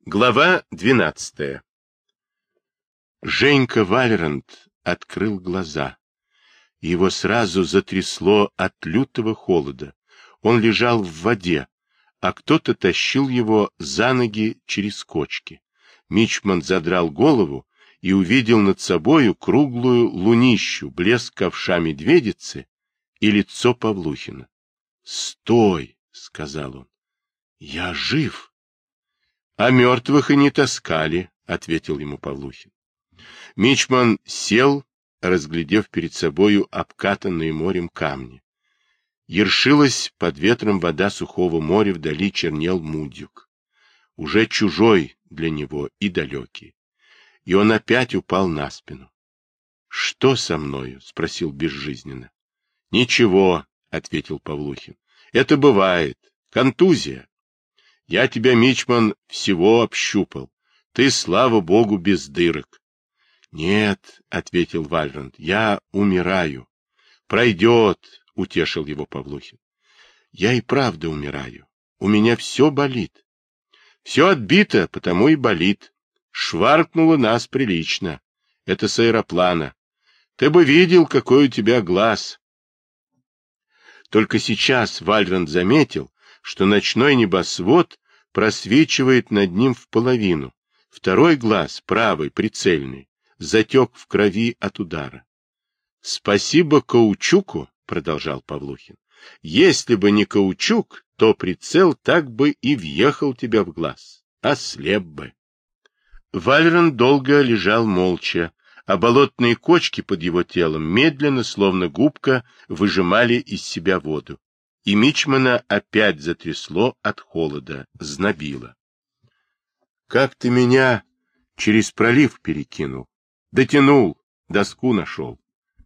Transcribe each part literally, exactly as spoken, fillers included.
Глава двенадцатая. Женька Вальрант открыл глаза. Его сразу затрясло от лютого холода. Он лежал в воде, а кто-то тащил его за ноги через кочки. Мичман задрал голову и увидел над собою круглую лунищу, блеск ковша медведицы и лицо Павлухина. — Стой! — сказал он. — Я жив! — А мертвых и не таскали, — ответил ему Павлухин. Мичман сел, разглядев перед собою обкатанные морем камни. Ершилась под ветром вода сухого моря, вдали чернел Мудюк. Уже чужой для него и далекий. И он опять упал на спину. — Что со мною? — спросил безжизненно. — Ничего, — ответил Павлухин. — Это бывает. Контузия. Я тебя, Мичман, всего общупал. Ты, слава богу, без дырок. — Нет, — ответил Вальрант, — я умираю. — Пройдет, — утешил его Павлухин. — Я и правда умираю. У меня все болит. — Все отбито, потому и болит. Шваркнуло нас прилично. Это с аэроплана. Ты бы видел, какой у тебя глаз. Только сейчас Вальрант заметил, что ночной небосвод просвечивает над ним в половину. Второй глаз, правый, прицельный, затек в крови от удара. — Спасибо каучуку, — продолжал Павлухин. — Если бы не каучук, то прицел так бы и въехал тебя в глаз. Ослеп бы. Вальрант долго лежал молча, а болотные кочки под его телом медленно, словно губка, выжимали из себя воду. И Мичмана опять затрясло от холода, знобило. — Как ты меня через пролив перекинул? Дотянул, доску нашел.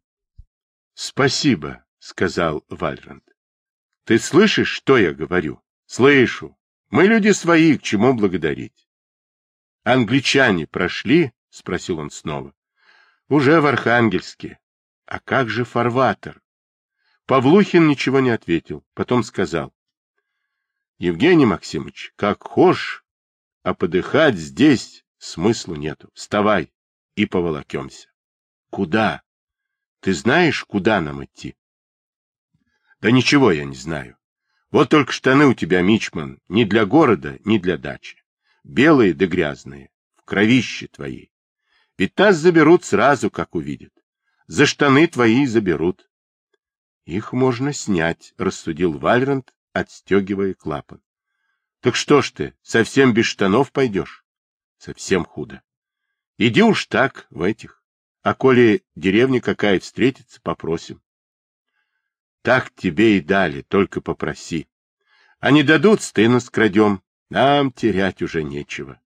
— Спасибо, — сказал Вальрант. — Ты слышишь, что я говорю? — Слышу. Мы люди свои, к чему благодарить? — Англичане прошли? — спросил он снова. — Уже в Архангельске. А как же фарватер? Павлухин ничего не ответил, потом сказал. — Евгений Максимович, как хошь, а подыхать здесь смысла нету. Вставай и поволокемся. — Куда? Ты знаешь, куда нам идти? — Да ничего я не знаю. Вот только штаны у тебя, Мичман, ни для города, ни для дачи. Белые да грязные, в кровище твоей. Ведь нас заберут сразу, как увидят. За штаны твои заберут. — Их можно снять, — рассудил Вальрант, отстегивая клапан. — Так что ж ты, совсем без штанов пойдешь? — Совсем худо. — Иди уж так, в этих. А коли деревня какая встретится, попросим. — Так тебе и дали, только попроси. А не дадут, стыно скрадем. Нам терять уже нечего.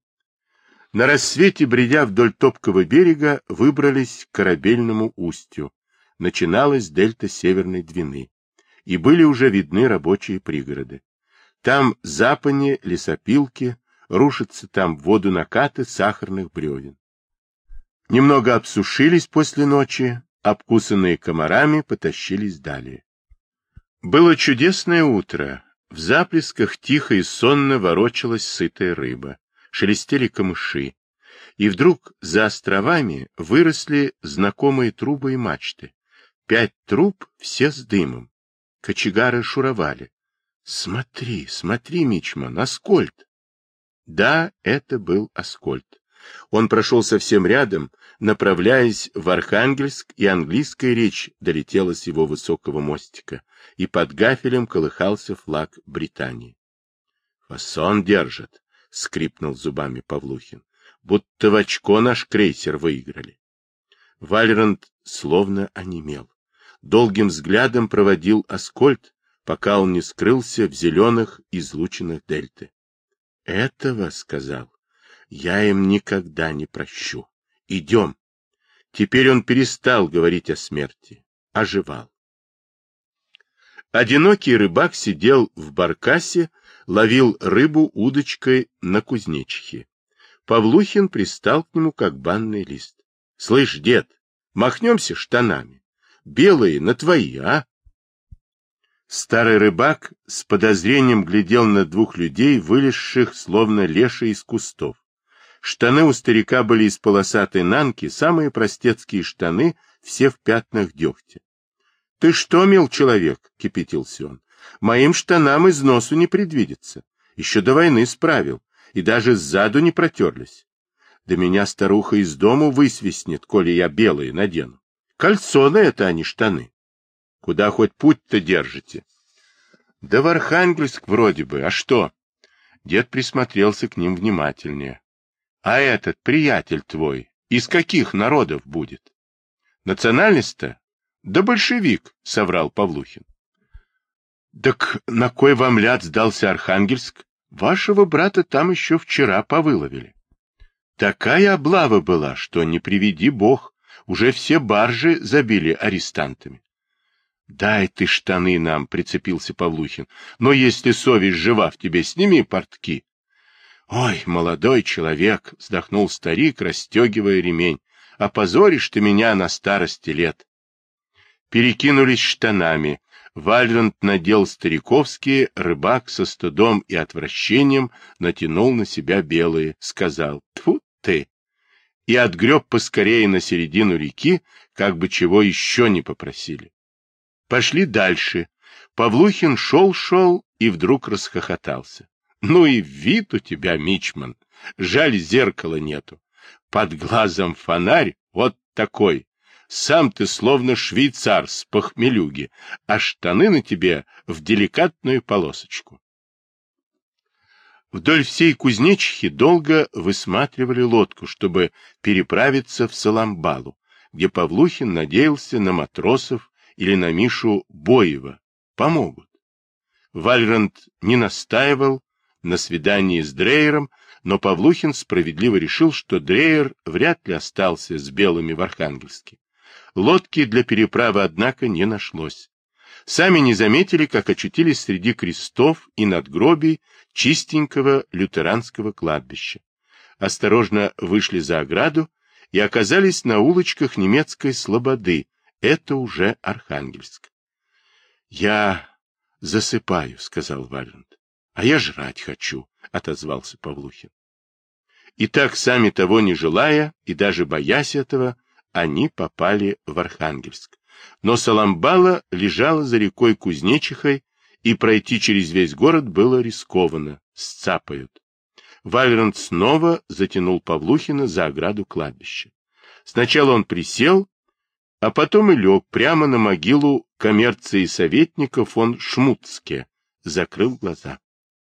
На рассвете, бредя вдоль топкого берега, выбрались к корабельному устью. Начиналась дельта Северной Двины, и были уже видны рабочие пригороды. Там запани, лесопилки, рушатся там в воду накаты сахарных бревен. Немного обсушились после ночи, обкусанные комарами потащились далее. Было чудесное утро. В заплесках тихо и сонно ворочалась сытая рыба, шелестели камыши, и вдруг за островами выросли знакомые трубы и мачты. Пять труб, все с дымом. Кочегары шуровали. — Смотри, смотри, Мичман, Аскольд! Да, это был Аскольд. Он прошел совсем рядом, направляясь в Архангельск, и английская речь долетела с его высокого мостика, и под гафелем колыхался флаг Британии. — Фасон держат, — скрипнул зубами Павлухин, — будто в очко наш крейсер выиграли. Вальрант словно онемел. Долгим взглядом проводил Аскольд, пока он не скрылся в зеленых излучинах дельты. — Этого, — сказал, — я им никогда не прощу. Идем. Теперь он перестал говорить о смерти, оживал. Одинокий рыбак сидел в баркасе, ловил рыбу удочкой на кузнечихе. Павлухин пристал к нему, как банный лист. — Слышь, дед, махнемся штанами. Белые на твои, а? Старый рыбак с подозрением глядел на двух людей, вылезших, словно леши из кустов. Штаны у старика были из полосатой нанки, самые простецкие штаны, все в пятнах дегтя. — Ты что, мил человек? — кипятился он. — Моим штанам износу не предвидится. Еще до войны справил, и даже сзаду не протерлись. Да меня старуха из дому высвистнет, коли я белые надену. Кальсоны это, а не штаны. Куда хоть путь-то держите? — Да в Архангельск вроде бы, а что? Дед присмотрелся к ним внимательнее. — А этот приятель твой из каких народов будет? — Национальность-то? — Да большевик, — соврал Павлухин. — Так на кой вам ляд сдался Архангельск? Вашего брата там еще вчера повыловили. Такая облава была, что не приведи бог, уже все баржи забили арестантами. — Дай ты штаны нам, — прицепился Павлухин, — но если совесть жива в тебе, сними портки. — Ой, молодой человек, — вздохнул старик, расстегивая ремень, — опозоришь ты меня на старости лет. Перекинулись штанами. Вальрант надел стариковские, рыбак со стыдом и отвращением натянул на себя белые, сказал «Тьфу ты!» и отгреб поскорее на середину реки, как бы чего еще не попросили. Пошли дальше. Павлухин шел-шел и вдруг расхохотался. Ну и вид у тебя, мичман, жаль, зеркала нету. Под глазом фонарь вот такой. Сам ты словно швейцар с похмелюги, а штаны на тебе в деликатную полосочку. Вдоль всей кузнечихи долго высматривали лодку, чтобы переправиться в Саламбалу, где Павлухин надеялся на матросов или на Мишу Боева. Помогут. Вальрант не настаивал на свидании с Дрейером, но Павлухин справедливо решил, что Дрейер вряд ли остался с белыми в Архангельске. Лодки для переправы, однако, не нашлось. Сами не заметили, как очутились среди крестов и надгробий чистенького лютеранского кладбища. Осторожно вышли за ограду и оказались на улочках немецкой слободы. Это уже Архангельск. — Я засыпаю, — сказал Вальрант. — А я жрать хочу, — отозвался Павлухин. И так, сами того не желая и даже боясь этого, они попали в Архангельск. Но Саламбала лежала за рекой Кузнечихой, и пройти через весь город было рискованно, сцапают. Вальрант снова затянул Павлухина за ограду кладбища. Сначала он присел, а потом и лег прямо на могилу коммерции советника фон Шмуцке, закрыл глаза.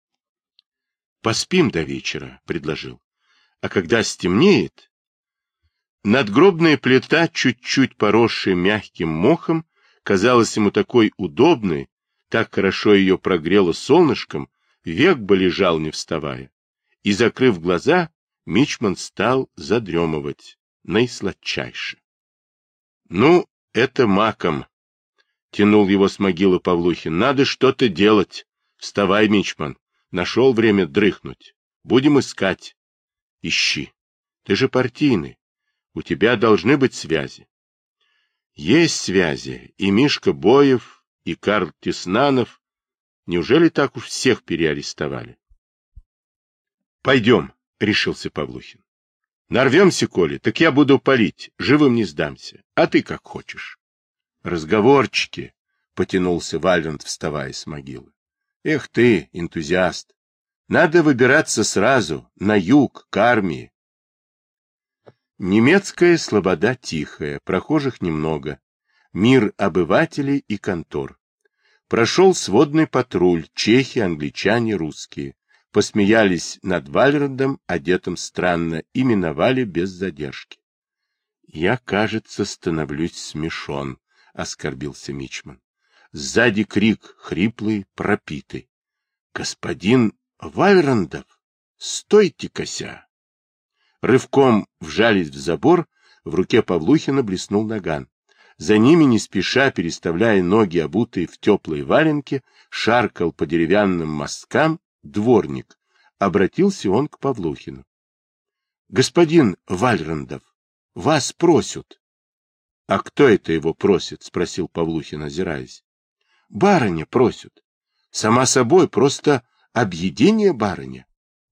— Поспим до вечера, — предложил. — А когда стемнеет... Надгробная плита, чуть-чуть поросшая мягким мохом, казалась ему такой удобной, так хорошо ее прогрело солнышком, век бы лежал, не вставая. И, закрыв глаза, мичман стал задремывать наисладчайше. — Ну, это маком, — тянул его с могилы Павлухин. — Надо что-то делать. Вставай, мичман. Нашел время дрыхнуть. Будем искать. — Ищи. Ты же партийный. У тебя должны быть связи. Есть связи. И Мишка Боев, и Карл Теснанов. Неужели так уж всех переарестовали? Пойдем, решился Павлухин. Нарвемся, коли, так я буду палить, живым не сдамся. А ты как хочешь. Разговорчики, потянулся Вальрант, вставая с могилы. Эх ты, энтузиаст. Надо выбираться сразу, на юг, к армии. Немецкая слобода тихая, прохожих немного, мир обывателей и контор. Прошел сводный патруль, чехи, англичане, русские. Посмеялись над Вальрандом, одетым странно, и миновали без задержки. — Я, кажется, становлюсь смешон, — оскорбился мичман. Сзади крик, хриплый, пропитый. — Господин Вальрандов, стойте-кося! Рывком вжались в забор, в руке Павлухина блеснул наган. За ними, не спеша, переставляя ноги, обутые в теплые валенки, шаркал по деревянным мосткам дворник. Обратился он к Павлухину. — Господин Вальрандов, вас просят. — А кто это его просит? — спросил Павлухин, озираясь. — барыня просят. Сама собой, просто объедение барыня.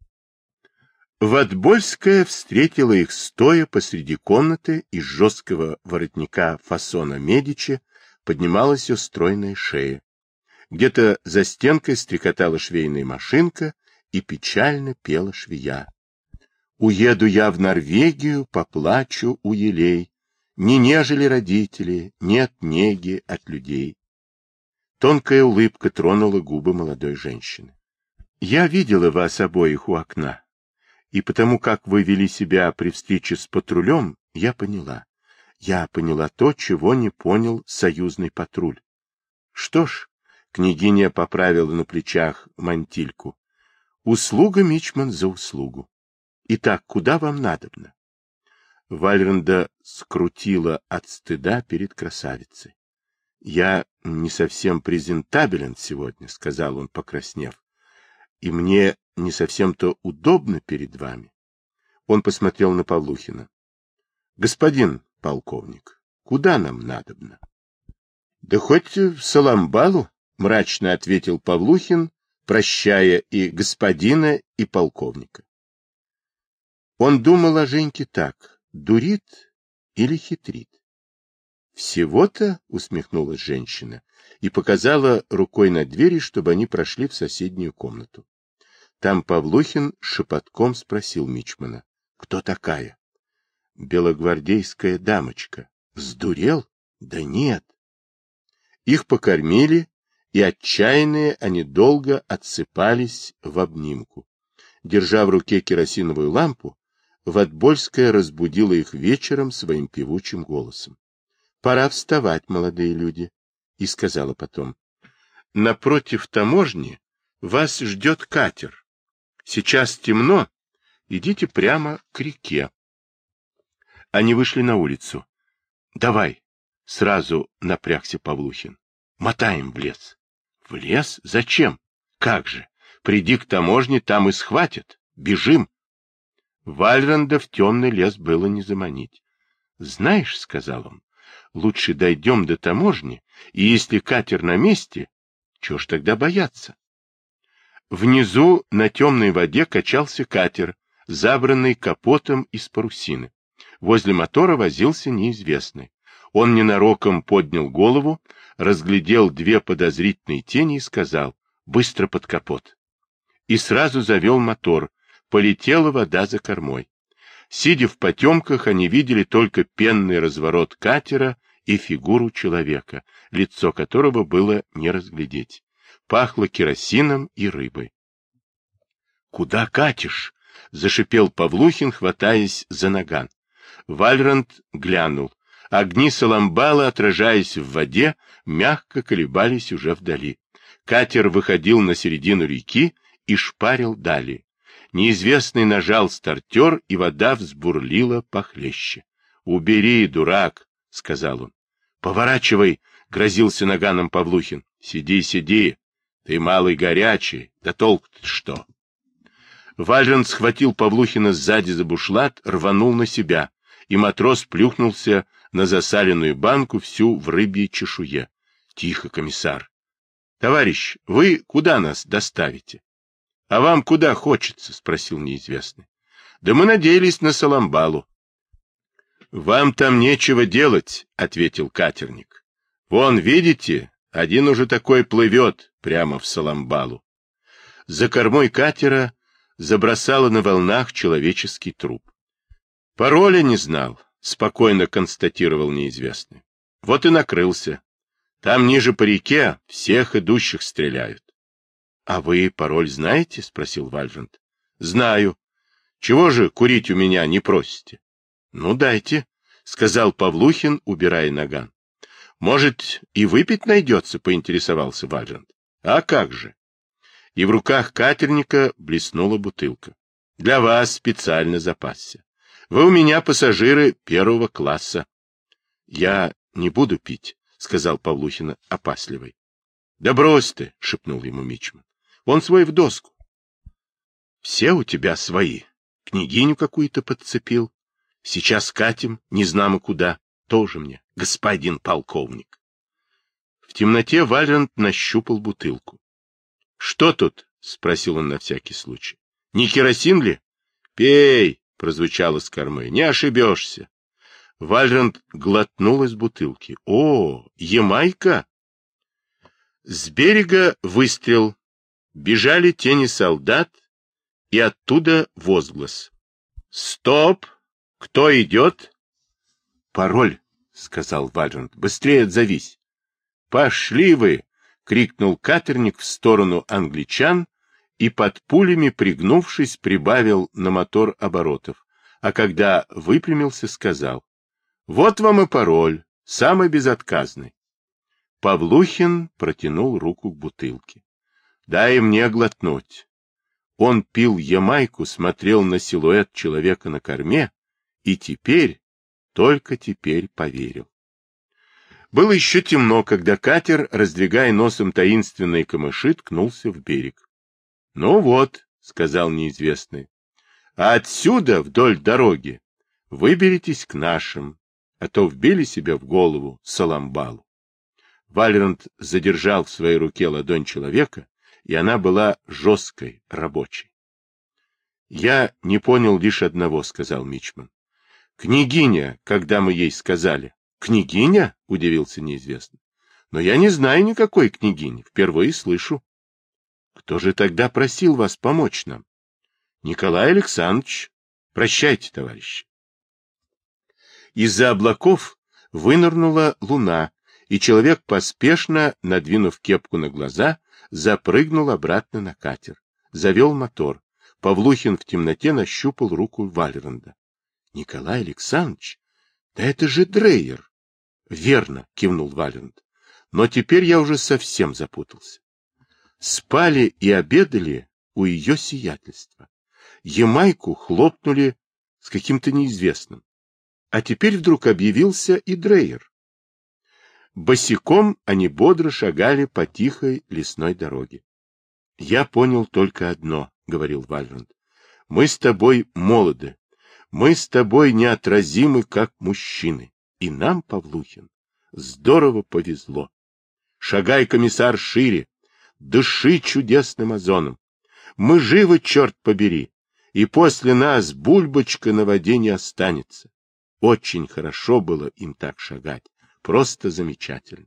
Ватбольская встретила их стоя посреди комнаты, из жесткого воротника фасона Медичи поднималась ее стройная шея. Где-то за стенкой стрекотала швейная машинка и печально пела швея. «Уеду я в Норвегию, поплачу у елей, не нежели родители, нет неги от людей». Тонкая улыбка тронула губы молодой женщины. «Я видела вас обоих у окна, и потому как вы вели себя при встрече с патрулем, я поняла. Я поняла то, чего не понял союзный патруль. Что ж, княгиня поправила на плечах мантильку. Услуга, мичман, за услугу. Итак, куда вам надобно? Вальранда скрутила от стыда перед красавицей. Я не совсем презентабелен сегодня, сказал он, покраснев, и мне не совсем-то удобно перед вами. Он посмотрел на Павлухина. Господин полковник, куда нам надобно? Да хоть в Саламбалу, мрачно ответил Павлухин, прощая и господина, и полковника. Он думал о Женьке так, дурит или хитрит. Всего-то, усмехнулась женщина и показала рукой на двери, чтобы они прошли в соседнюю комнату. Там Павлухин шепотком спросил мичмана: кто такая? Белогвардейская дамочка. Сдурел? Да нет. Их покормили, и отчаянные они долго отсыпались в обнимку. Держа в руке керосиновую лампу, Ватбольская разбудила их вечером своим певучим голосом. — Пора вставать, молодые люди, — и сказала потом. — Напротив таможни вас ждет катер. Сейчас темно, идите прямо к реке. Они вышли на улицу. — Давай, — сразу напрягся Павлухин. — Мотаем в лес. — В лес? Зачем? Как же? Приди к таможне, там и схватят. Бежим. Вальранда в темный лес было не заманить. — Знаешь, — сказал он, — лучше дойдем до таможни, и если катер на месте, чего ж тогда бояться? Внизу на темной воде качался катер, забранный капотом из парусины. Возле мотора возился неизвестный. Он ненароком поднял голову, разглядел две подозрительные тени и сказал: «Быстро под капот». И сразу завел мотор. Полетела вода за кормой. Сидя в потемках, они видели только пенный разворот катера и фигуру человека, лицо которого было не разглядеть. Пахло керосином и рыбой. — Куда катишь? — зашипел Павлухин, хватаясь за наган. Вальранд глянул. Огни Саламбала, отражаясь в воде, мягко колебались уже вдали. Катер выходил на середину реки и шпарил далее. Неизвестный нажал стартер, и вода взбурлила похлеще. — Убери, дурак, — сказал он. — Поворачивай, — грозился наганом Павлухин. — Сиди, сиди. Ты малый горячий. Да толк-то что? Вальранд схватил Павлухина сзади за бушлат, рванул на себя, и матрос плюхнулся на засаленную банку всю в рыбьей чешуе. — Тихо, комиссар. — Товарищ, вы куда нас доставите? — А вам куда хочется? — спросил неизвестный. — Да мы надеялись на Саламбалу. — Вам там нечего делать, — ответил катерник. — Вон, видите, один уже такой плывет прямо в Саламбалу. За кормой катера забросало на волнах человеческий труп. — Пароля не знал, — спокойно констатировал неизвестный. — Вот и накрылся. Там ниже по реке всех идущих стреляют. — А вы пароль знаете? — спросил Вальранд. — Знаю. Чего же курить у меня не просите? — Ну, дайте, — сказал Павлухин, убирая наган. — Может, и выпить найдется? — поинтересовался Вальранд. — А как же? И в руках катерника блеснула бутылка. — Для вас специально запасся. Вы у меня пассажиры первого класса. — Я не буду пить, — сказал Павлухин опасливый. — Да брось ты, — шепнул ему мичман. — Он свой в доску. — Все у тебя свои. Княгиню какую-то подцепил. Сейчас катим, не знамо куда. Тоже мне, господин полковник. В темноте Вальрант нащупал бутылку. — Что тут? — спросил он на всякий случай. — Не керосин ли? — Пей, — прозвучало с кормы, — не ошибешься. Вальрант глотнул из бутылки. — О, Ямайка! С берега выстрел. Бежали тени солдат, и оттуда возглас. — Стоп! Кто идет? — Пароль, — сказал Вальрант. — Быстрее отзовись. — Пошли вы! — крикнул катерник в сторону англичан и под пулями, пригнувшись, прибавил на мотор оборотов, а когда выпрямился, сказал: — Вот вам и пароль, самый безотказный. Павлухин протянул руку к бутылке. — Дай мне глотнуть. Он пил ямайку, смотрел на силуэт человека на корме и теперь, только теперь поверил. Было еще темно, когда катер, раздвигая носом таинственные камыши, ткнулся в берег. — Ну вот, — сказал неизвестный, — а отсюда, вдоль дороги, выберитесь к нашим, а то вбили себе в голову Саламбалу. Вальрант задержал в своей руке ладонь человека, и она была жесткой, рабочей. — Я не понял лишь одного, — сказал мичман. — Княгиня, когда мы ей сказали. — Княгиня? — удивился неизвестный. — Но я не знаю никакой княгини, впервые слышу. — Кто же тогда просил вас помочь нам? — Николай Александрович. Прощайте, товарищи. Из-за облаков вынырнула луна, и человек, поспешно, надвинув кепку на глаза, запрыгнул обратно на катер. Завел мотор. Павлухин в темноте нащупал руку Вальранда. — Николай Александрович, да это же Дрейер. — Верно, — кивнул Вальранд. — Но теперь я уже совсем запутался. Спали и обедали у ее сиятельства. Ямайку хлопнули с каким-то неизвестным. А теперь вдруг объявился и Дрейер. Босиком они бодро шагали по тихой лесной дороге. — Я понял только одно, — говорил Вальранд. — Мы с тобой молоды. Мы с тобой неотразимы, как мужчины. И нам, Павлухин, здорово повезло. Шагай, комиссар, шире. Дыши чудесным озоном. Мы живы, черт побери. И после нас бульбочка на воде не останется. Очень хорошо было им так шагать. Просто замечательно.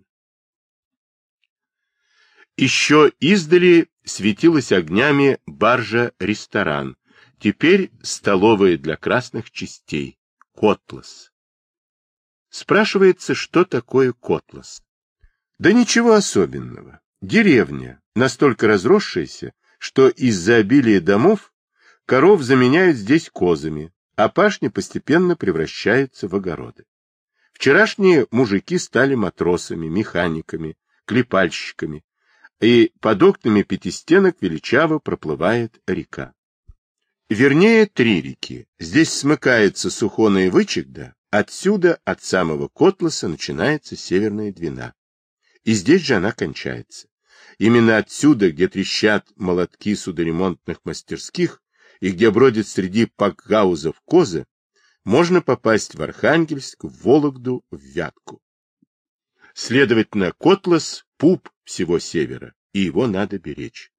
Еще издали светилась огнями баржа-ресторан, теперь столовая для красных частей, Котлас. Спрашивается, что такое Котлас? Да ничего особенного. Деревня, настолько разросшаяся, что из-за обилия домов коров заменяют здесь козами, а пашни постепенно превращаются в огороды. Вчерашние мужики стали матросами, механиками, клепальщиками, и под окнами пятистенок величаво проплывает река. Вернее, три реки. Здесь смыкается Сухона и Вычегда, отсюда, от самого Котласа, начинается Северная Двина. И здесь же она кончается. Именно отсюда, где трещат молотки судоремонтных мастерских и где бродят среди пакгаузов козы, можно попасть в Архангельск, в Вологду, в Вятку. Следовательно, Котлас — пуп всего севера, и его надо беречь.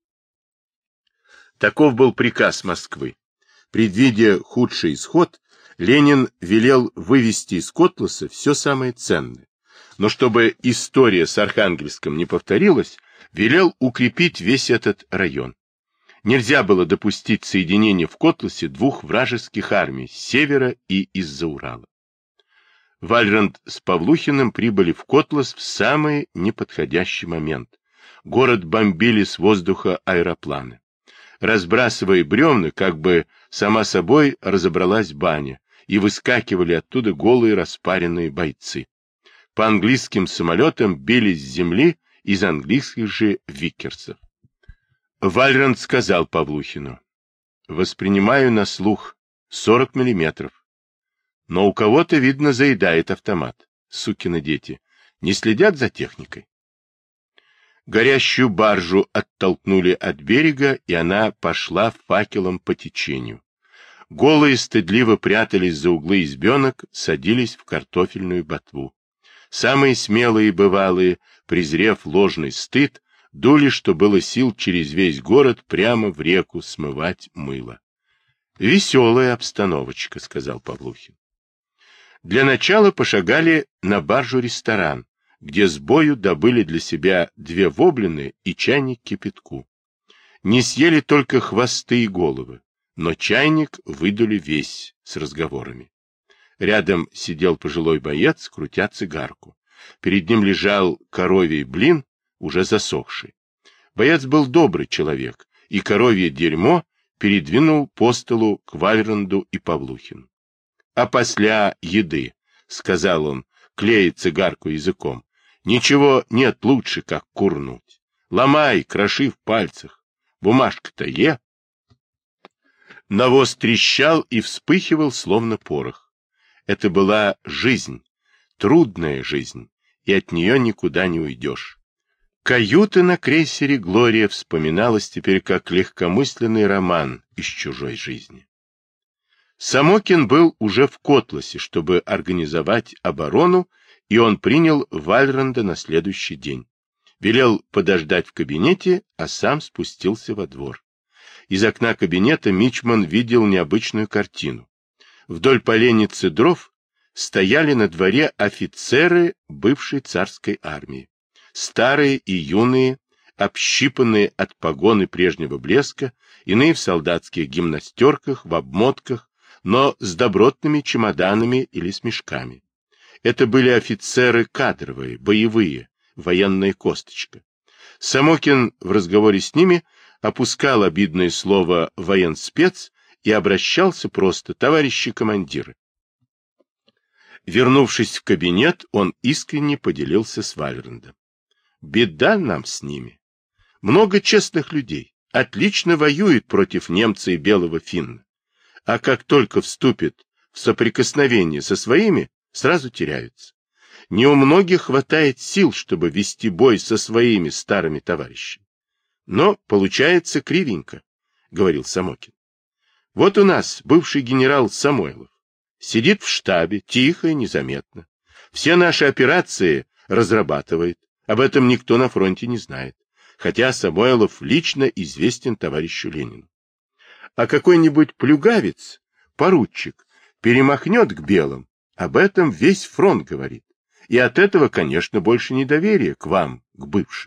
Таков был приказ Москвы. Предвидя худший исход, Ленин велел вывести из Котласа все самое ценное, но чтобы история с Архангельском не повторилась, велел укрепить весь этот район. Нельзя было допустить соединения в Котласе двух вражеских армий с севера и из-за Урала. Вальранд с Павлухиным прибыли в Котлас в самый неподходящий момент. Город бомбили с воздуха аэропланы. Разбрасывая бревна, как бы сама собой разобралась баня, и выскакивали оттуда голые распаренные бойцы. По английским самолетам били с земли из английских же виккерсов. Вальранд сказал Павлухину: «Воспринимаю на слух сорок миллиметров. Но у кого-то, видно, заедает автомат. Сукины дети. Не следят за техникой». Горящую баржу оттолкнули от берега, и она пошла факелом по течению. Голые стыдливо прятались за углы избенок, садились в картофельную ботву. Самые смелые и бывалые, презрев ложный стыд, дули, что было сил, через весь город прямо в реку смывать мыло. «Веселая обстановочка», — сказал Павлухин. Для начала пошагали на баржу-ресторан, где с бою добыли для себя две воблины и чайник кипятку. Не съели только хвосты и головы, но чайник выдули весь с разговорами. Рядом сидел пожилой боец, крутя цигарку. Перед ним лежал коровий блин, уже засохший. Боец был добрый человек, и коровье дерьмо передвинул по столу к Вальранду и Павлухину. — А после еды, — сказал он, клея цигарку языком, — ничего нет лучше, как курнуть. Ломай, кроши в пальцах. Бумажка-то е. Навоз трещал и вспыхивал, словно порох. Это была жизнь, трудная жизнь, и от нее никуда не уйдешь. Каюта на крейсере «Глория» вспоминалась теперь как легкомысленный роман из чужой жизни. Самокин был уже в Котласе, чтобы организовать оборону, и он принял Вальранда на следующий день. Велел подождать в кабинете, а сам спустился во двор. Из окна кабинета мичман видел необычную картину. Вдоль поленницы дров стояли на дворе офицеры бывшей царской армии. Старые и юные, общипанные от погоны прежнего блеска, иные в солдатских гимнастерках, в обмотках, но с добротными чемоданами или с мешками. Это были офицеры кадровые, боевые, военная косточка. Самокин в разговоре с ними опускал обидное слово «военспец» и обращался просто «товарищи командиры». Вернувшись в кабинет, он искренне поделился с Вальрандом. Беда нам с ними. Много честных людей, отлично воюют против немца и белого финна. А как только вступят в соприкосновение со своими, сразу теряются. Не у многих хватает сил, чтобы вести бой со своими старыми товарищами. Но получается кривенько, — говорил Самокин. Вот у нас бывший генерал Самойлов. Сидит в штабе, тихо и незаметно. Все наши операции разрабатывает. Об этом никто на фронте не знает. Хотя Самойлов лично известен товарищу Ленину. А какой-нибудь плюгавец, поручик, перемахнет к белым, об этом весь фронт говорит. И от этого, конечно, больше недоверия к вам, к бывшим.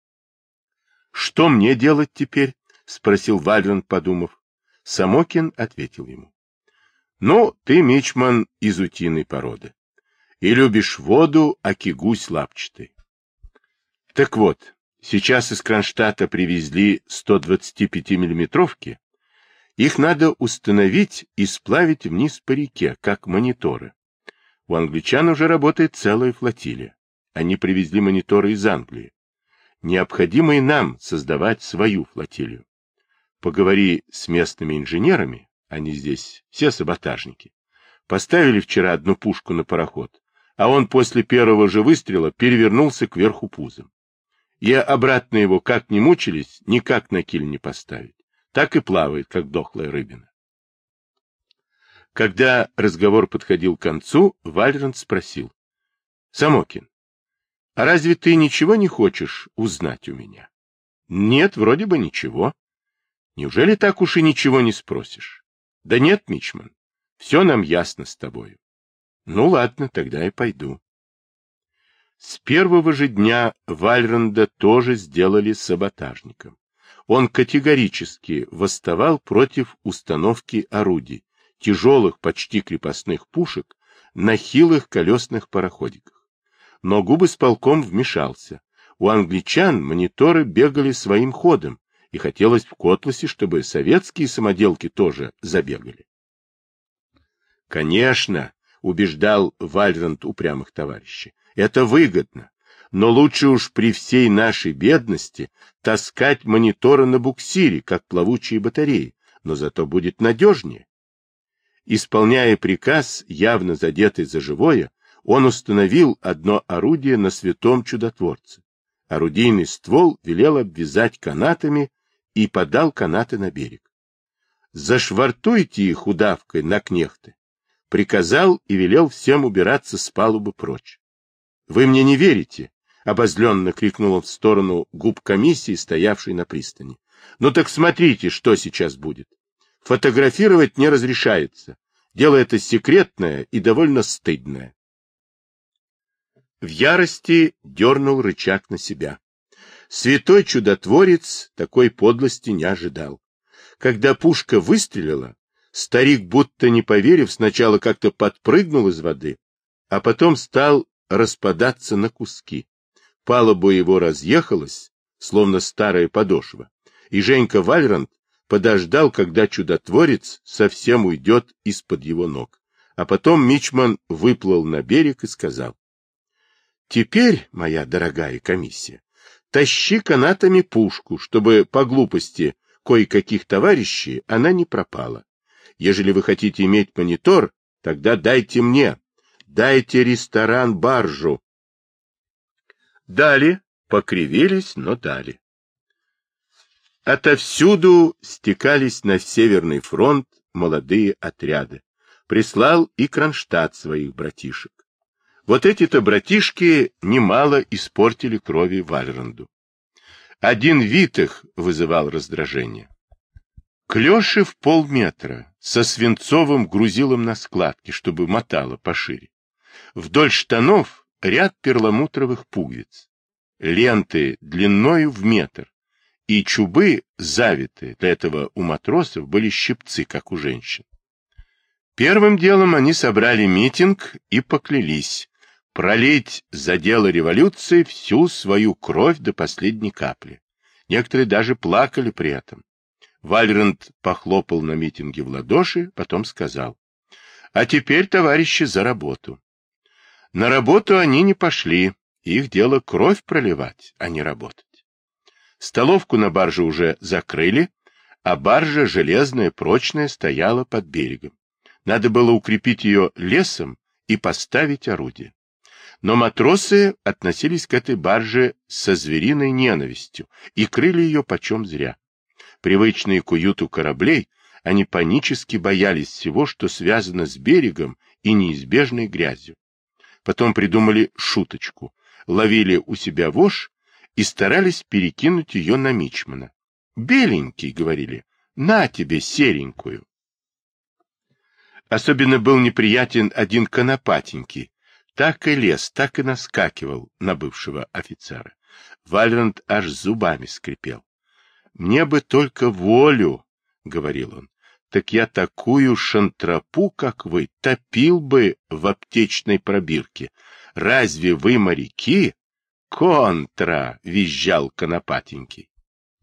— Что мне делать теперь? — спросил Вальранд, подумав. Самокин ответил ему. — Ну, ты, мичман, из утиной породы. И любишь воду, аки гусь лапчатый. Так вот, сейчас из Кронштадта привезли сто двадцатипятимиллиметровки. Их надо установить и сплавить вниз по реке, как мониторы. У англичан уже работает целая флотилия. Они привезли мониторы из Англии. Необходимо и нам создавать свою флотилию. Поговори с местными инженерами, они здесь все саботажники. Поставили вчера одну пушку на пароход, а он после первого же выстрела перевернулся кверху пузом. И обратно его как ни мучились, никак на киль не поставить. Так и плавает, как дохлая рыбина. Когда разговор подходил к концу, Вальранд спросил. — Самокин, а разве ты ничего не хочешь узнать у меня? — Нет, вроде бы ничего. — Неужели так уж и ничего не спросишь? — Да нет, мичман, все нам ясно с тобою. — Ну ладно, тогда я пойду. С первого же дня Вальранда тоже сделали саботажником. Он категорически восставал против установки орудий, тяжелых, почти крепостных пушек на хилых колесных пароходиках. Но губысполком вмешался. У англичан мониторы бегали своим ходом, и хотелось в Котласе, чтобы советские самоделки тоже забегали. Конечно, убеждал Вальранд упрямых товарищей, это выгодно, но лучше уж при всей нашей бедности таскать мониторы на буксире, как плавучие батареи, но зато будет надежнее. Исполняя приказ, явно задетый за живое, он установил одно орудие на Святом Чудотворце. Орудийный ствол велел обвязать канатами и подал канаты на берег. «Зашвартуйте их удавкой на кнехты», приказал и велел всем убираться с палубы прочь. Вы мне не верите? — обозленно крикнул он в сторону губ комиссии, стоявшей на пристани. — Ну так смотрите, что сейчас будет. Фотографировать не разрешается. Дело это секретное и довольно стыдное. В ярости дернул рычаг на себя. Святой чудотворец такой подлости не ожидал. Когда пушка выстрелила, старик, будто не поверив, сначала как-то подпрыгнул из воды, а потом стал распадаться на куски. Палуба его разъехалась, словно старая подошва, и Женька Вальрант подождал, когда чудотворец совсем уйдет из-под его ног. А потом мичман выплыл на берег и сказал: «Теперь, моя дорогая комиссия, тащи канатами пушку, чтобы по глупости кое-каких товарищей она не пропала. Ежели вы хотите иметь монитор, тогда дайте мне, дайте ресторан-баржу». Дали, покривились, но дали. Отовсюду стекались на Северный фронт молодые отряды. Прислал и Кронштадт своих братишек. Вот эти-то братишки немало испортили крови Вальранду. Один вид их вызывал раздражение. Клёши в полметра, со свинцовым грузилом на складке, чтобы мотало пошире. Вдоль штанов ряд перламутровых пуговиц. Ленты длиною в метр. И чубы завиты. Для этого у матросов были щипцы, как у женщин. Первым делом они собрали митинг и поклялись пролить за дело революции всю свою кровь до последней капли. Некоторые даже плакали при этом. Вальрант похлопал на митинге в ладоши, потом сказал: «А теперь, товарищи, за работу». На работу они не пошли, их дело кровь проливать, а не работать. Столовку на барже уже закрыли, а баржа железная, прочная, стояла под берегом. Надо было укрепить ее лесом и поставить орудие. Но матросы относились к этой барже со звериной ненавистью и крыли ее почем зря. Привычные к уюту кораблей, они панически боялись всего, что связано с берегом и неизбежной грязью. Потом придумали шуточку, ловили у себя вож и старались перекинуть ее на мичмана. «Беленький», — говорили, — «на тебе серенькую». Особенно был неприятен один конопатенький. Так и лез, так и наскакивал на бывшего офицера. Вальрант аж зубами скрипел. «Мне бы только волю», — говорил он, — «так я такую шантропу, как вы, топил бы в аптечной пробирке. Разве вы моряки?» «Контра!» — визжал конопатенький.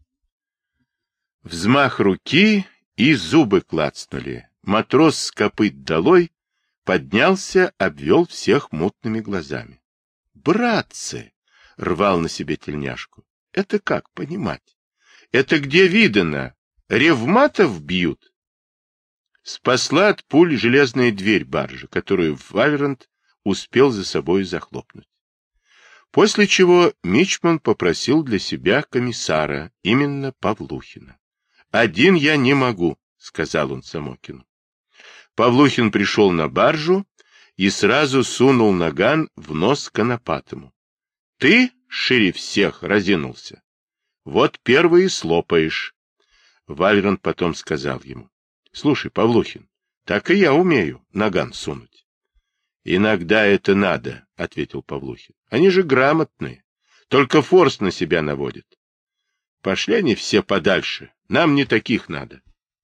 Взмах руки, и зубы клацнули. Матрос с копыт долой поднялся, обвел всех мутными глазами. «Братцы!» — рвал на себе тельняшку. «Это как понимать? Это где видано? Ревматов бьют?» Спасла от пуль железная дверь баржи, которую Вальрант успел за собой захлопнуть. После чего мичман попросил для себя комиссара, именно Павлухина. «Один я не могу», — сказал он Самокину. Павлухин пришел на баржу и сразу сунул наган в нос Конопатому. «Ты шире всех разинулся. Вот первый и слопаешь». Вальрант потом сказал ему: «Слушай, Павлухин, так и я умею наган сунуть». «Иногда это надо», — ответил Павлухин. «Они же грамотные, только форс на себя наводят. Пошли они все подальше, нам не таких надо».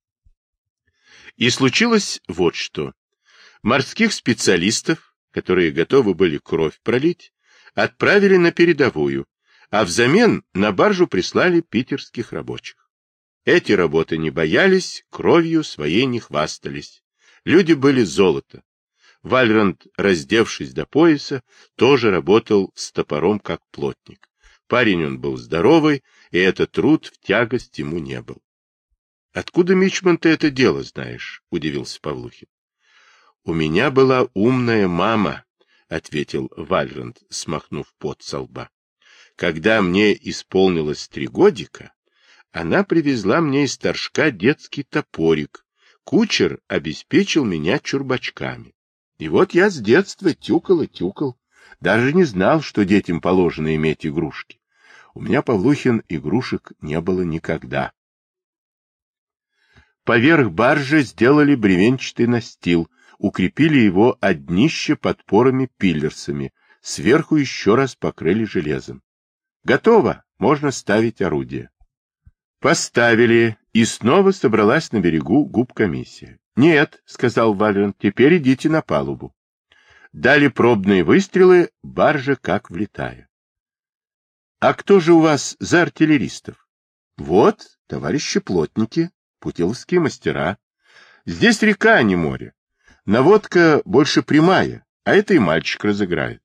И случилось вот что. Морских специалистов, которые готовы были кровь пролить, отправили на передовую, а взамен на баржу прислали питерских рабочих. Эти работы не боялись, кровью своей не хвастались. Люди были золото. Вальрант, раздевшись до пояса, тоже работал с топором как плотник. Парень он был здоровый, и этот труд в тягость ему не был. — Откуда, мичман, ты это дело знаешь? — удивился Павлухин. — У меня была умная мама, — ответил Вальрант, смахнув пот со лба. — Когда мне исполнилось три годика, она привезла мне из торжка детский топорик. Кучер обеспечил меня чурбачками. И вот я с детства тюкал и тюкал. Даже не знал, что детям положено иметь игрушки. У меня, Павлухин, игрушек не было никогда. Поверх баржи сделали бревенчатый настил, укрепили его от днища подпорами-пиллерсами, сверху еще раз покрыли железом. Готово, можно ставить орудие. Поставили, и снова собралась на берегу губкомиссия. «Нет», — сказал Вальрант, — «теперь идите на палубу». Дали пробные выстрелы, баржа как влетая. «А кто же у вас за артиллеристов?» «Вот, товарищи плотники, путиловские мастера. Здесь река, а не море. Наводка больше прямая, а это и мальчик разыграет».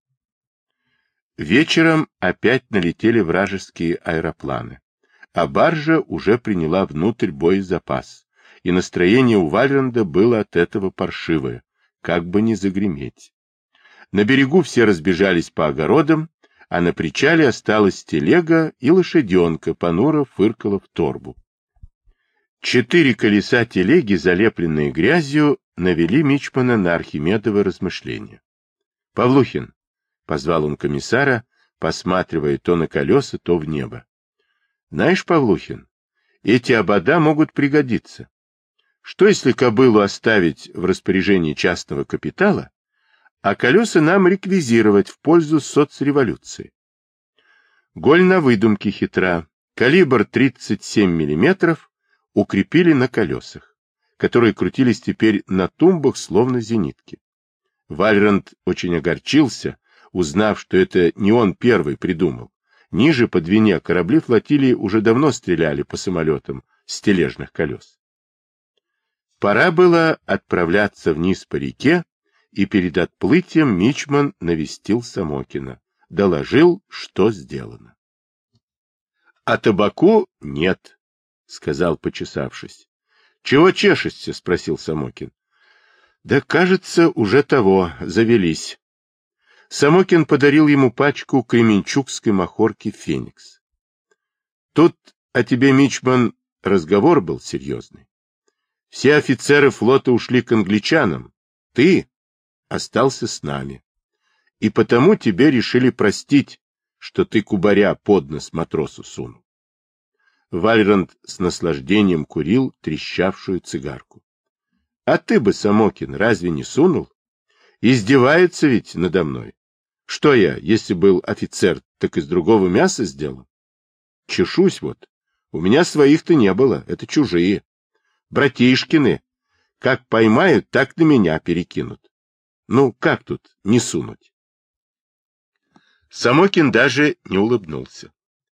Вечером опять налетели вражеские аэропланы, а баржа уже приняла внутрь боезапас, и настроение у Вальранда было от этого паршивое, как бы не загреметь. На берегу все разбежались по огородам, а на причале осталась телега, и лошаденка понуро фыркала в торбу. Четыре колеса телеги, залепленные грязью, навели мичмана на Архимедово размышления. — Павлухин, — позвал он комиссара, посматривая то на колеса, то в небо. — Знаешь, Павлухин, эти обода могут пригодиться. Что, если кобылу оставить в распоряжении частного капитала, а колеса нам реквизировать в пользу соцреволюции? Голь на выдумке хитра. Калибр тридцать семь миллиметров укрепили на колесах, которые крутились теперь на тумбах, словно зенитки. Вальранд очень огорчился, узнав, что это не он первый придумал. Ниже по Двине корабли флотилии уже давно стреляли по самолетам с тележных колес. Пора было отправляться вниз по реке, и перед отплытием мичман навестил Самокина, доложил, что сделано. — А табаку нет, — сказал, почесавшись. — Чего чешешься? — спросил Самокин. — Да, кажется, уже того, завелись. Самокин подарил ему пачку кременчугской махорки «Феникс». — Тут о тебе, мичман, разговор был серьезный. Все офицеры флота ушли к англичанам, ты остался с нами. И потому тебе решили простить, что ты кубаря под нос матросу сунул. Вальранд с наслаждением курил трещавшую цигарку. — А ты бы, Самокин, разве не сунул? Издевается ведь надо мной. Что я, если был офицер, так из другого мяса сделан? Чешусь вот. У меня своих-то не было, это чужие. Братишкины. Как поймают, так на меня перекинут. Ну, как тут не сунуть? Самокин даже не улыбнулся.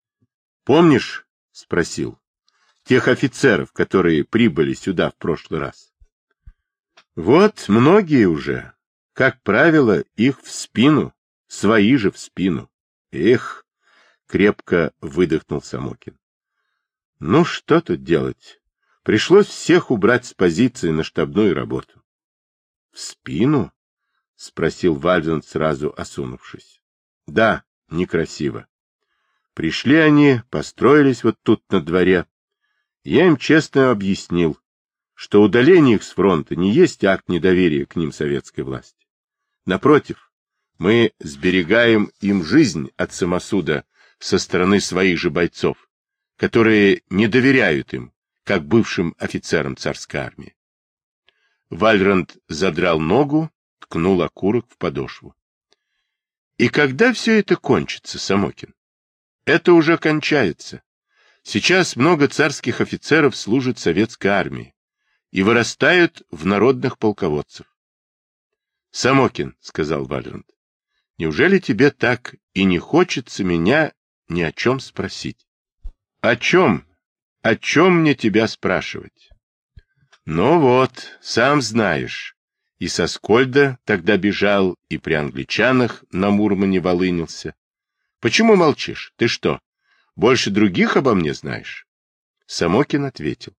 — Помнишь, — спросил, — тех офицеров, которые прибыли сюда в прошлый раз? — Вот, многие уже. Как правило, их в спину, свои же в спину. Эх, — крепко выдохнул Самокин. — Ну, что тут делать? Пришлось всех убрать с позиции на штабную работу. — В спину? — спросил Вальранд, сразу осунувшись. — Да, некрасиво. Пришли они, построились вот тут на дворе. Я им честно объяснил, что удаление их с фронта не есть акт недоверия к ним советской власти. Напротив, мы сберегаем им жизнь от самосуда со стороны своих же бойцов, которые не доверяют им, как бывшим офицерам царской армии. Вальранд задрал ногу, ткнул окурок в подошву. — И когда все это кончится, Самокин? — Это уже кончается. Сейчас много царских офицеров служат советской армии и вырастают в народных полководцев. — Самокин, — сказал Вальранд, — неужели тебе так и не хочется меня ни о чем спросить? — О чем? О чем мне тебя спрашивать? Ну вот, сам знаешь. И со Скольда тогда бежал, и при англичанах на Мурмане волынился. Почему молчишь? Ты что, больше других обо мне знаешь? Самокин ответил.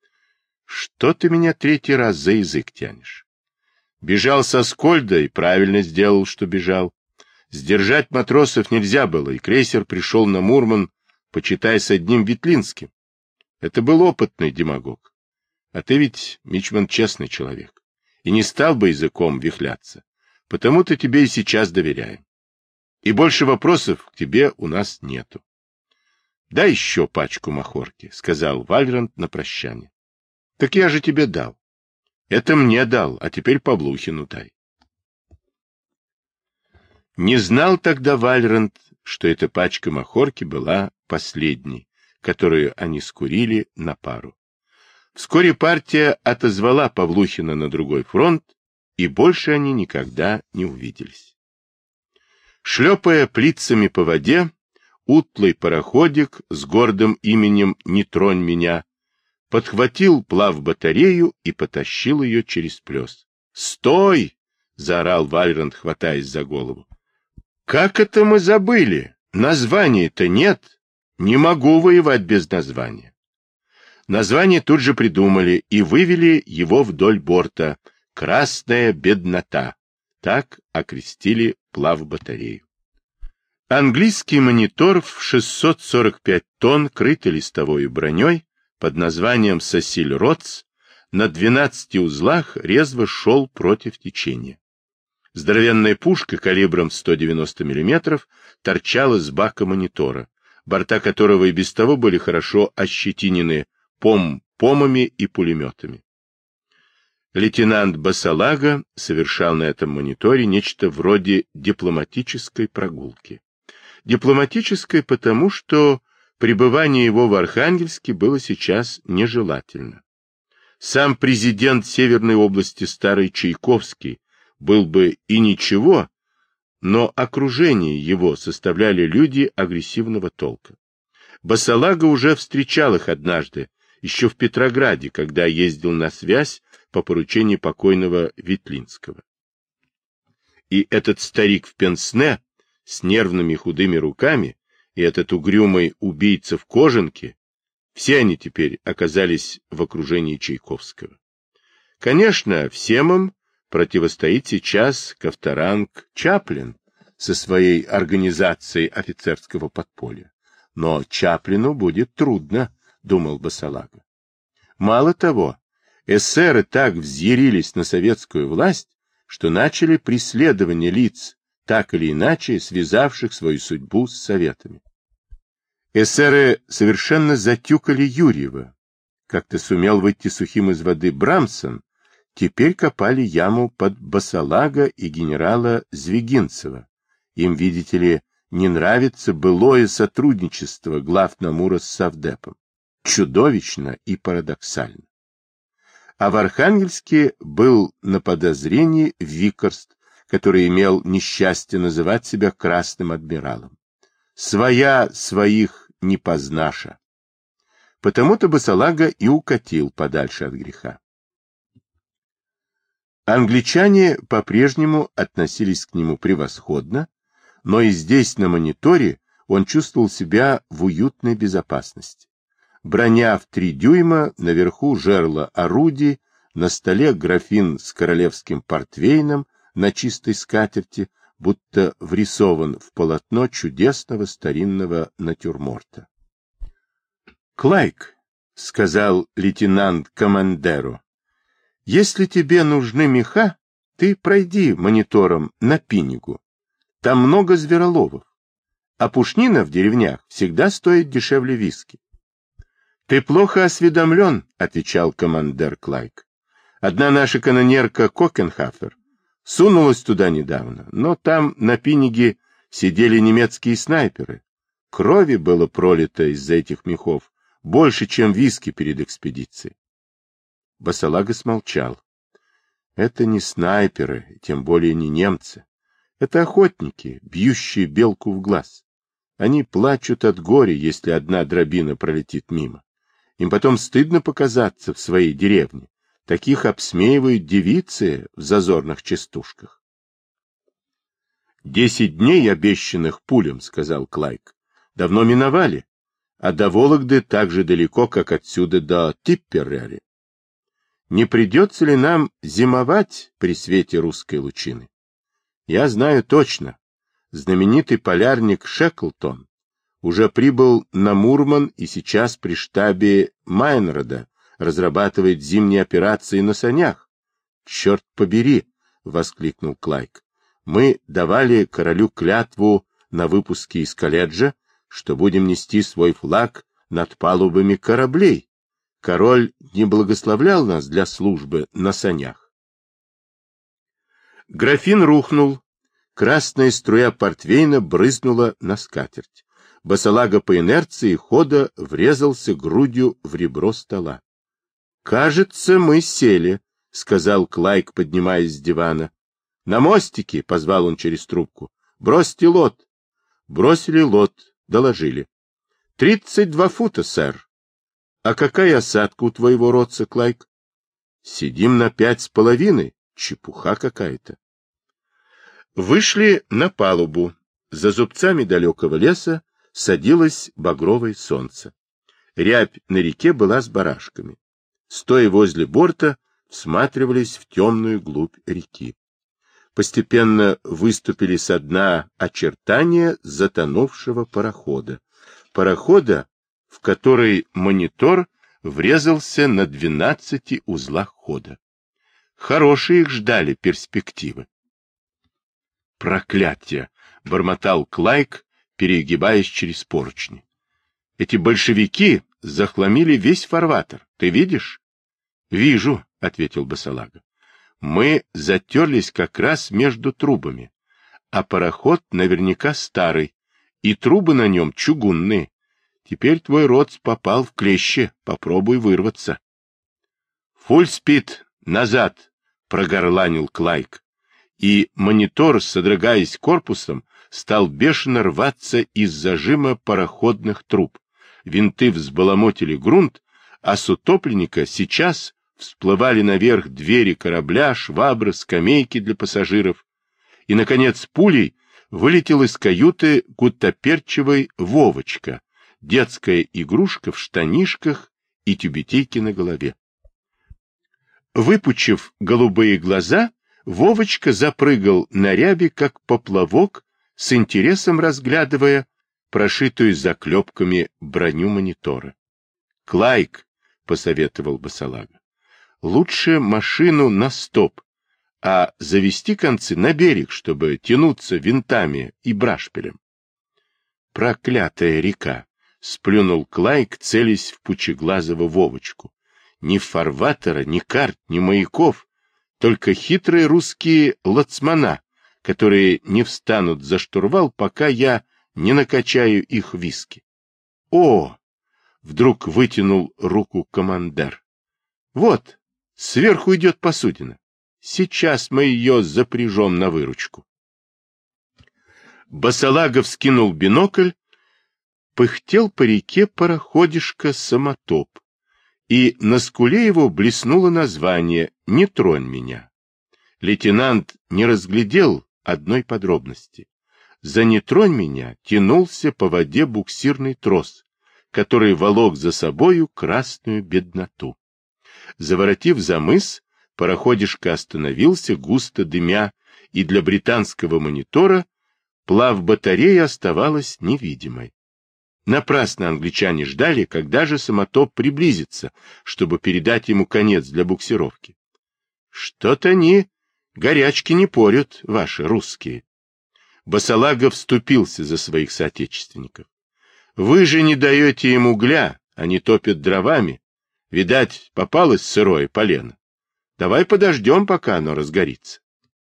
Что ты меня третий раз за язык тянешь? Бежал со Скольда и правильно сделал, что бежал. Сдержать матросов нельзя было, и крейсер пришел на Мурман, почитай, с одним Ветлинским. Это был опытный демагог. А ты ведь, мичман, честный человек, и не стал бы языком вихляться. Потому-то тебе и сейчас доверяем. И больше вопросов к тебе у нас нету. — Дай еще пачку махорки, — сказал Вальрант на прощание. — Так я же тебе дал. — Это мне дал, а теперь Павлухину дай. Не знал тогда Вальрант, что эта пачка махорки была последней, которую они скурили на пару. Вскоре партия отозвала Павлухина на другой фронт, и больше они никогда не увиделись. Шлепая плитцами по воде, утлый пароходик с гордым именем «Не тронь меня» подхватил плавбатарею и потащил ее через плес. «Стой!» — заорал Вальрант, хватаясь за голову. «Как это мы забыли? Названия-то нет. Не могу воевать без названия». Название тут же придумали и вывели его вдоль борта. «Красная беднота». Так окрестили плавбатарею. Английский монитор в шестьсот сорок пять тонн, крытый листовой броней, под названием «Сосиль Ротс», на двенадцати узлах резво шел против течения. Здоровенная пушка калибром сто девяносто миллиметров торчала с бака монитора, борта которого и без того были хорошо ощетинены пом-помами и пулеметами. Лейтенант Басалага совершал на этом мониторе нечто вроде дипломатической прогулки. Дипломатической потому, что пребывание его в Архангельске было сейчас нежелательно. Сам президент Северной области Старый Чайковский был бы и ничего, но окружение его составляли люди агрессивного толка. Басалага уже встречал их однажды, еще в Петрограде, когда ездил на связь по поручению покойного Ветлинского. И этот старик в пенсне с нервными худыми руками и этот угрюмый убийца в кожанке, все они теперь оказались в окружении Чайковского. Конечно, всем им противостоит сейчас Ковторанг Чаплин со своей организацией офицерского подполья. Но Чаплину будет трудно, думал Басалага. Мало того, эсеры так взъярились на советскую власть, что начали преследование лиц, так или иначе связавших свою судьбу с советами. Эсеры совершенно затюкали Юрьева. Как-то сумел выйти сухим из воды Брамсон, теперь копали яму под Басалага и генерала Звягинцева. Им, видите ли, не нравится былое сотрудничество глав Намура с Совдепом. Чудовищно и парадоксально. А в Архангельске был на подозрении Викарст, который имел несчастье называть себя красным адмиралом. Своя своих не познаша. Потому-то Басалага и укатил подальше от греха. Англичане по-прежнему относились к нему превосходно, но и здесь на мониторе он чувствовал себя в уютной безопасности. Броня в три дюйма, наверху жерла орудий, на столе графин с королевским портвейном на чистой скатерти, будто врисован в полотно чудесного старинного натюрморта. — Клайк, — сказал лейтенант Командеро, — если тебе нужны меха, ты пройди монитором на Пинигу. Там много звероловов, а пушнина в деревнях всегда стоит дешевле виски. — Ты плохо осведомлен, — отвечал командир Клайк. — Одна наша канонерка Кокенхафер сунулась туда недавно, но там на Пиниге сидели немецкие снайперы. Крови было пролито из-за этих мехов больше, чем виски перед экспедицией. Басалага смолчал. Это не снайперы, тем более не немцы. Это охотники, бьющие белку в глаз. Они плачут от горя, если одна дробина пролетит мимо. Им потом стыдно показаться в своей деревне. Таких обсмеивают девицы в зазорных частушках. «Десять дней, обещанных пулем, — сказал Клайк, — давно миновали, а до Вологды так же далеко, как отсюда до Типперери. Не придется ли нам зимовать при свете русской лучины? Я знаю точно, знаменитый полярник Шеклтон уже прибыл на Мурман и сейчас при штабе Майнрода разрабатывает зимние операции на санях. — Черт побери! — воскликнул Клайк. — Мы давали королю клятву на выпуске из колледжа, что будем нести свой флаг над палубами кораблей. Король не благословлял нас для службы на санях. Графин рухнул. Красная струя портвейна брызнула на скатерть. Босолага по инерции хода врезался грудью в ребро стола. — Кажется, мы сели, — сказал Клайк, поднимаясь с дивана. — На мостике, — позвал он через трубку. — Бросьте лот. Бросили лот, доложили. — Тридцать два фута, сэр. — А какая осадка у твоего родца, Клайк? — Сидим на пять с половиной. Чепуха какая-то. Вышли на палубу. За зубцами далекого леса садилось багровое солнце. Рябь на реке была с барашками. Стоя возле борта, всматривались в темную глубь реки. Постепенно выступили со дна очертания затонувшего парохода. Парохода, в который монитор врезался на двенадцати узлах хода. Хорошие их ждали перспективы. «Проклятие!» — бормотал Клайк, перегибаясь через поручни. «Эти большевики захламили весь фарватер. Ты видишь?» «Вижу», — ответил Босолага. «Мы затерлись как раз между трубами, а пароход наверняка старый, и трубы на нем чугунные. Теперь твой Родс попал в клещи, попробуй вырваться». «Фулл спид, назад!» — прогорланил Клайк. И монитор, содрогаясь корпусом, стал бешено рваться из зажима пароходных труб. Винты взбаламутили грунт, а с утопленника сейчас всплывали наверх двери корабля, швабры, скамейки для пассажиров. И, наконец, пулей вылетел из каюты гуттаперчивый Вовочка, детская игрушка в штанишках и тюбетейки на голове. Выпучив голубые глаза, Вовочка запрыгал на ряби, как поплавок, с интересом разглядывая прошитую заклепками броню монитора. — Клайк, — посоветовал Босолага, — лучше машину на стоп, а завести концы на берег, чтобы тянуться винтами и брашпилем. — Проклятая река! — сплюнул Клайк, целясь в пучеглазого Вовочку. — Ни фарватера, ни карт, ни маяков. Только хитрые русские лоцмана, которые не встанут за штурвал, пока я не накачаю их виски. — О! — вдруг вытянул руку командир. — Вот, сверху идет посудина. Сейчас мы ее запряжем на выручку. Босолага вскинул бинокль. Пыхтел по реке пароходишка-самотоп. И на скуле его блеснуло название «Не тронь меня». Лейтенант не разглядел одной подробности. За «Не тронь меня» тянулся по воде буксирный трос, который волок за собою красную бедноту. Заворотив за мыс, пароходишка остановился, густо дымя, и для британского монитора плавбатарея оставалась невидимой. Напрасно англичане ждали, когда же самотоп приблизится, чтобы передать ему конец для буксировки. Что-то они горячки не порют, ваши русские. Босолага вступился за своих соотечественников. Вы же не даете им угля, они топят дровами. Видать, попалось сырое полено. Давай подождем, пока оно разгорится.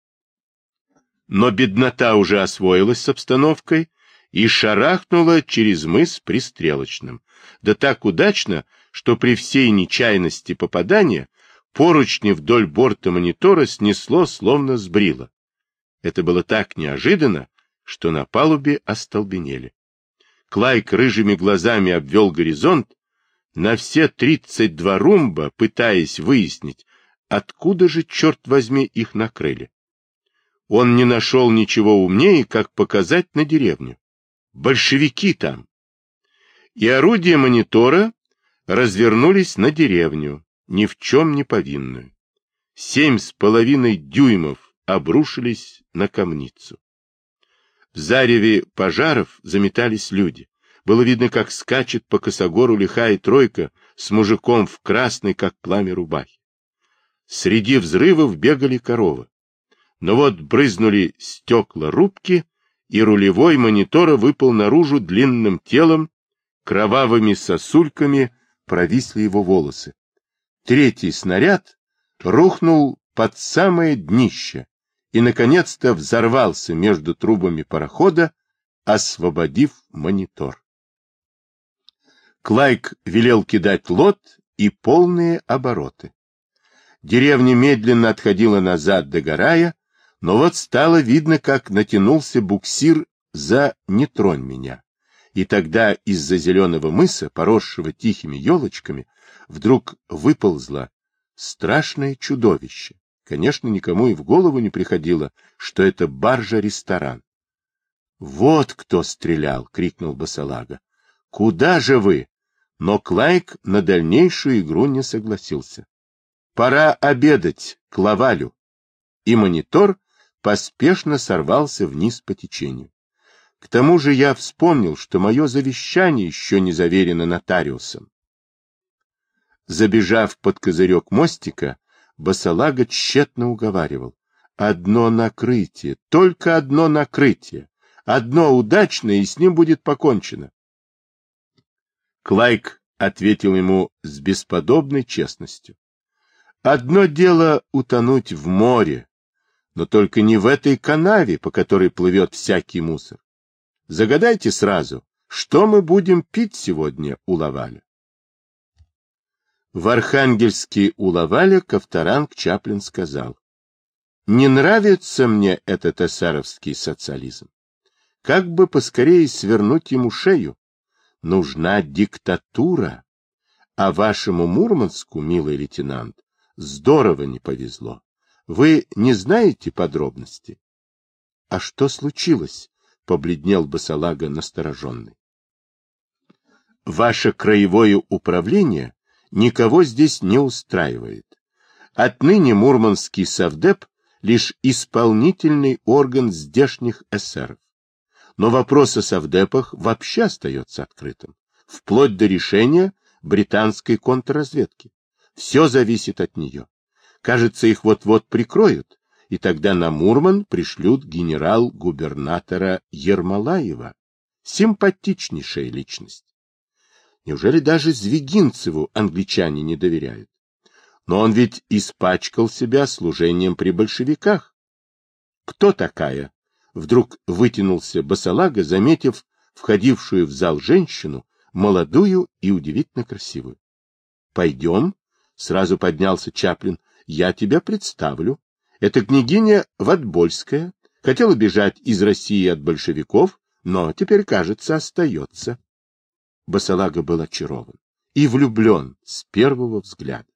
Но беднота уже освоилась с обстановкой и шарахнула через мыс пристрелочным. Да так удачно, что при всей нечаянности попадания поручни вдоль борта монитора снесло, словно сбрило. Это было так неожиданно, что на палубе остолбенели. Клайк рыжими глазами обвел горизонт, на все тридцать два румба, пытаясь выяснить, откуда же, черт возьми, их накрыли. Он не нашел ничего умнее, как показать на деревню. Большевики там. И орудия монитора развернулись на деревню, ни в чем не повинную. Семь с половиной дюймов обрушились на камницу. В зареве пожаров заметались люди. Было видно, как скачет по косогору лихая тройка с мужиком в красной, как пламя, рубахе. Среди взрывов бегали коровы. Но вот брызнули стекла рубки, и рулевой монитора выпал наружу длинным телом, кровавыми сосульками провисли его волосы. Третий снаряд рухнул под самое днище и, наконец-то, взорвался между трубами парохода, освободив монитор. Клайк велел кидать лод и полные обороты. Деревня медленно отходила назад, догорая, но вот стало видно, как натянулся буксир за «Не тронь меня». И тогда из-за зеленого мыса, поросшего тихими елочками, вдруг выползло страшное чудовище. Конечно, никому и в голову не приходило, что это баржа-ресторан. — Вот кто стрелял! — крикнул Басалага. — Куда же вы? Но Клайк на дальнейшую игру не согласился. Пора обедать, к Лавалю. И монитор поспешно сорвался вниз по течению. К тому же я вспомнил, что мое завещание еще не заверено нотариусом. Забежав под козырек мостика, Басалага тщетно уговаривал. Одно накрытие, только одно накрытие. Одно удачное, и с ним будет покончено. Клайк ответил ему с бесподобной честностью. Одно дело утонуть в море, но только не в этой канаве, по которой плывет всякий мусор. Загадайте сразу, что мы будем пить сегодня у Лаваля. В Архангельске у Лаваля Ковторанг Чаплин сказал: «Не нравится мне этот эсеровский социализм. Как бы поскорее свернуть ему шею. Нужна диктатура. А вашему Мурманску, милый лейтенант, здорово не повезло. Вы не знаете подробностей?» — А что случилось? — побледнел Басалага настороженный. — Ваше краевое управление никого здесь не устраивает. Отныне Мурманский совдеп — лишь исполнительный орган здешних эсеров. Но вопрос о совдепах вообще остается открытым, вплоть до решения британской контрразведки. Все зависит от нее. Кажется, их вот-вот прикроют, и тогда на Мурман пришлют генерал-губернатора Ермолаева. Симпатичнейшая личность. Неужели даже Звягинцеву англичане не доверяют? Но он ведь испачкал себя служением при большевиках. Кто такая? Вдруг вытянулся Басалага, заметив входившую в зал женщину, молодую и удивительно красивую. — Пойдем, — сразу поднялся Чаплин, — я тебя представлю. Это княгиня Ватбольская, хотела бежать из России от большевиков, но теперь, кажется, остается. Басалага был очарован и влюблен с первого взгляда.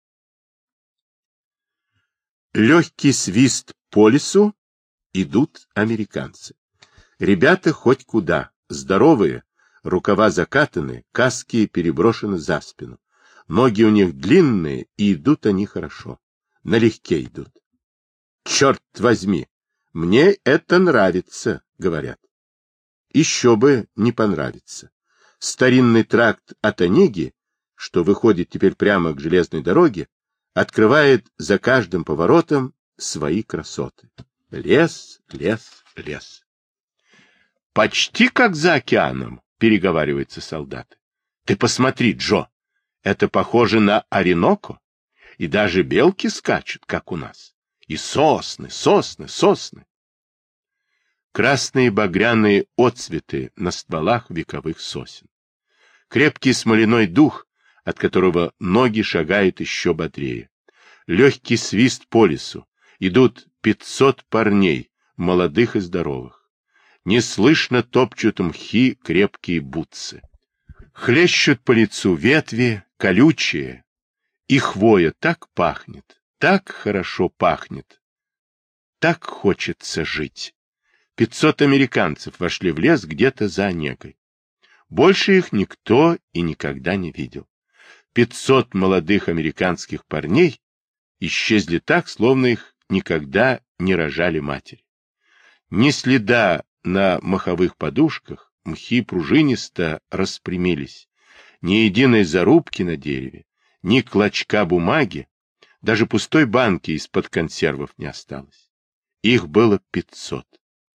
Легкий свист по лесу, идут американцы. Ребята хоть куда, здоровые, рукава закатаны, каски переброшены за спину. Ноги у них длинные, и идут они хорошо. Налегке идут. Черт возьми, мне это нравится, говорят. Еще бы не понравится. Старинный тракт от Онеги, что выходит теперь прямо к железной дороге, открывает за каждым поворотом свои красоты. Лес, лес, лес. Почти как за океаном, переговариваются солдаты. Ты посмотри, Джо, это похоже на Ореноко, и даже белки скачут, как у нас. И сосны, сосны, сосны. Красные багряные отцветы на стволах вековых сосен. Крепкий смоляной дух, от которого ноги шагают еще бодрее. Легкий свист по лесу. Идут пятьсот парней, молодых и здоровых. Неслышно топчут мхи крепкие бутсы. Хлещут по лицу ветви, колючие, и хвоя так пахнет, так хорошо пахнет. Так хочется жить. Пятьсот американцев вошли в лес где-то за Онегой. Больше их никто и никогда не видел. Пятьсот молодых американских парней исчезли так, словно их никогда не рожали матери. Ни следа на моховых подушках, мхи пружинисто распрямились, ни единой зарубки на дереве, ни клочка бумаги, даже пустой банки из-под консервов не осталось. Их было пятьсот.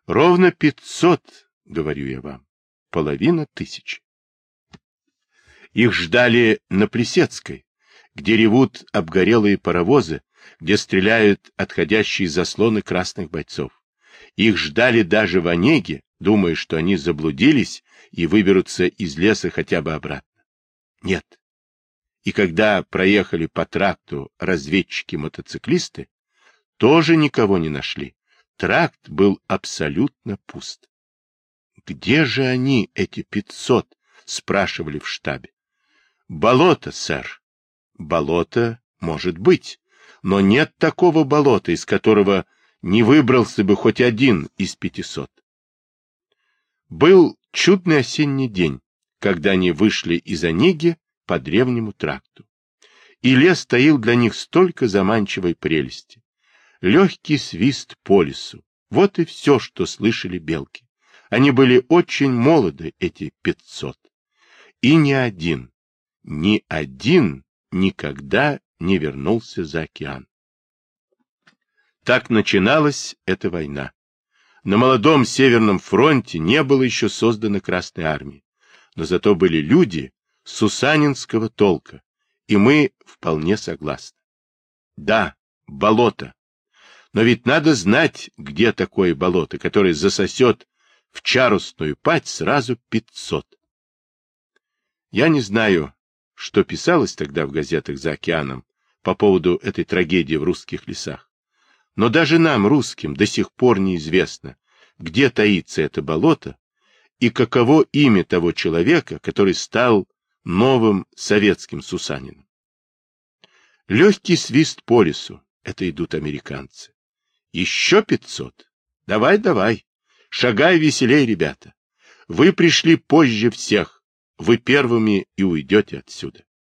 Ровно пятьсот, говорю я вам, половина тысячи. Их ждали на Плесецкой, где ревут обгорелые паровозы, где стреляют отходящие заслоны красных бойцов. Их ждали даже в Онеге, думая, что они заблудились и выберутся из леса хотя бы обратно. Нет. И когда проехали по тракту разведчики-мотоциклисты, тоже никого не нашли. Тракт был абсолютно пуст. «Где же они, эти пятьсот?» — спрашивали в штабе. «Болото, сэр». «Болото может быть, но нет такого болота, из которого не выбрался бы хоть один из пятисот». Был чудный осенний день, когда они вышли из Онеги по древнему тракту. И лес таил для них столько заманчивой прелести. Легкий свист по лесу. Вот и все, что слышали белки. Они были очень молоды, эти пятьсот. И ни один, ни один никогда не вернулся за океан. Так начиналась эта война. На молодом Северном фронте не было еще создано Красной армии, но зато были люди сусанинского толка, и мы вполне согласны. Да, болото. Но ведь надо знать, где такое болото, которое засосет в чарусную падь сразу пятьсот. Я не знаю, что писалось тогда в газетах за океаном по поводу этой трагедии в русских лесах. Но даже нам, русским, до сих пор неизвестно, где таится это болото и каково имя того человека, который стал новым советским Сусаниным. Легкий свист по лесу — это идут американцы. Еще пятьсот? Давай, давай. Шагай веселей, ребята. Вы пришли позже всех. Вы первыми и уйдете отсюда.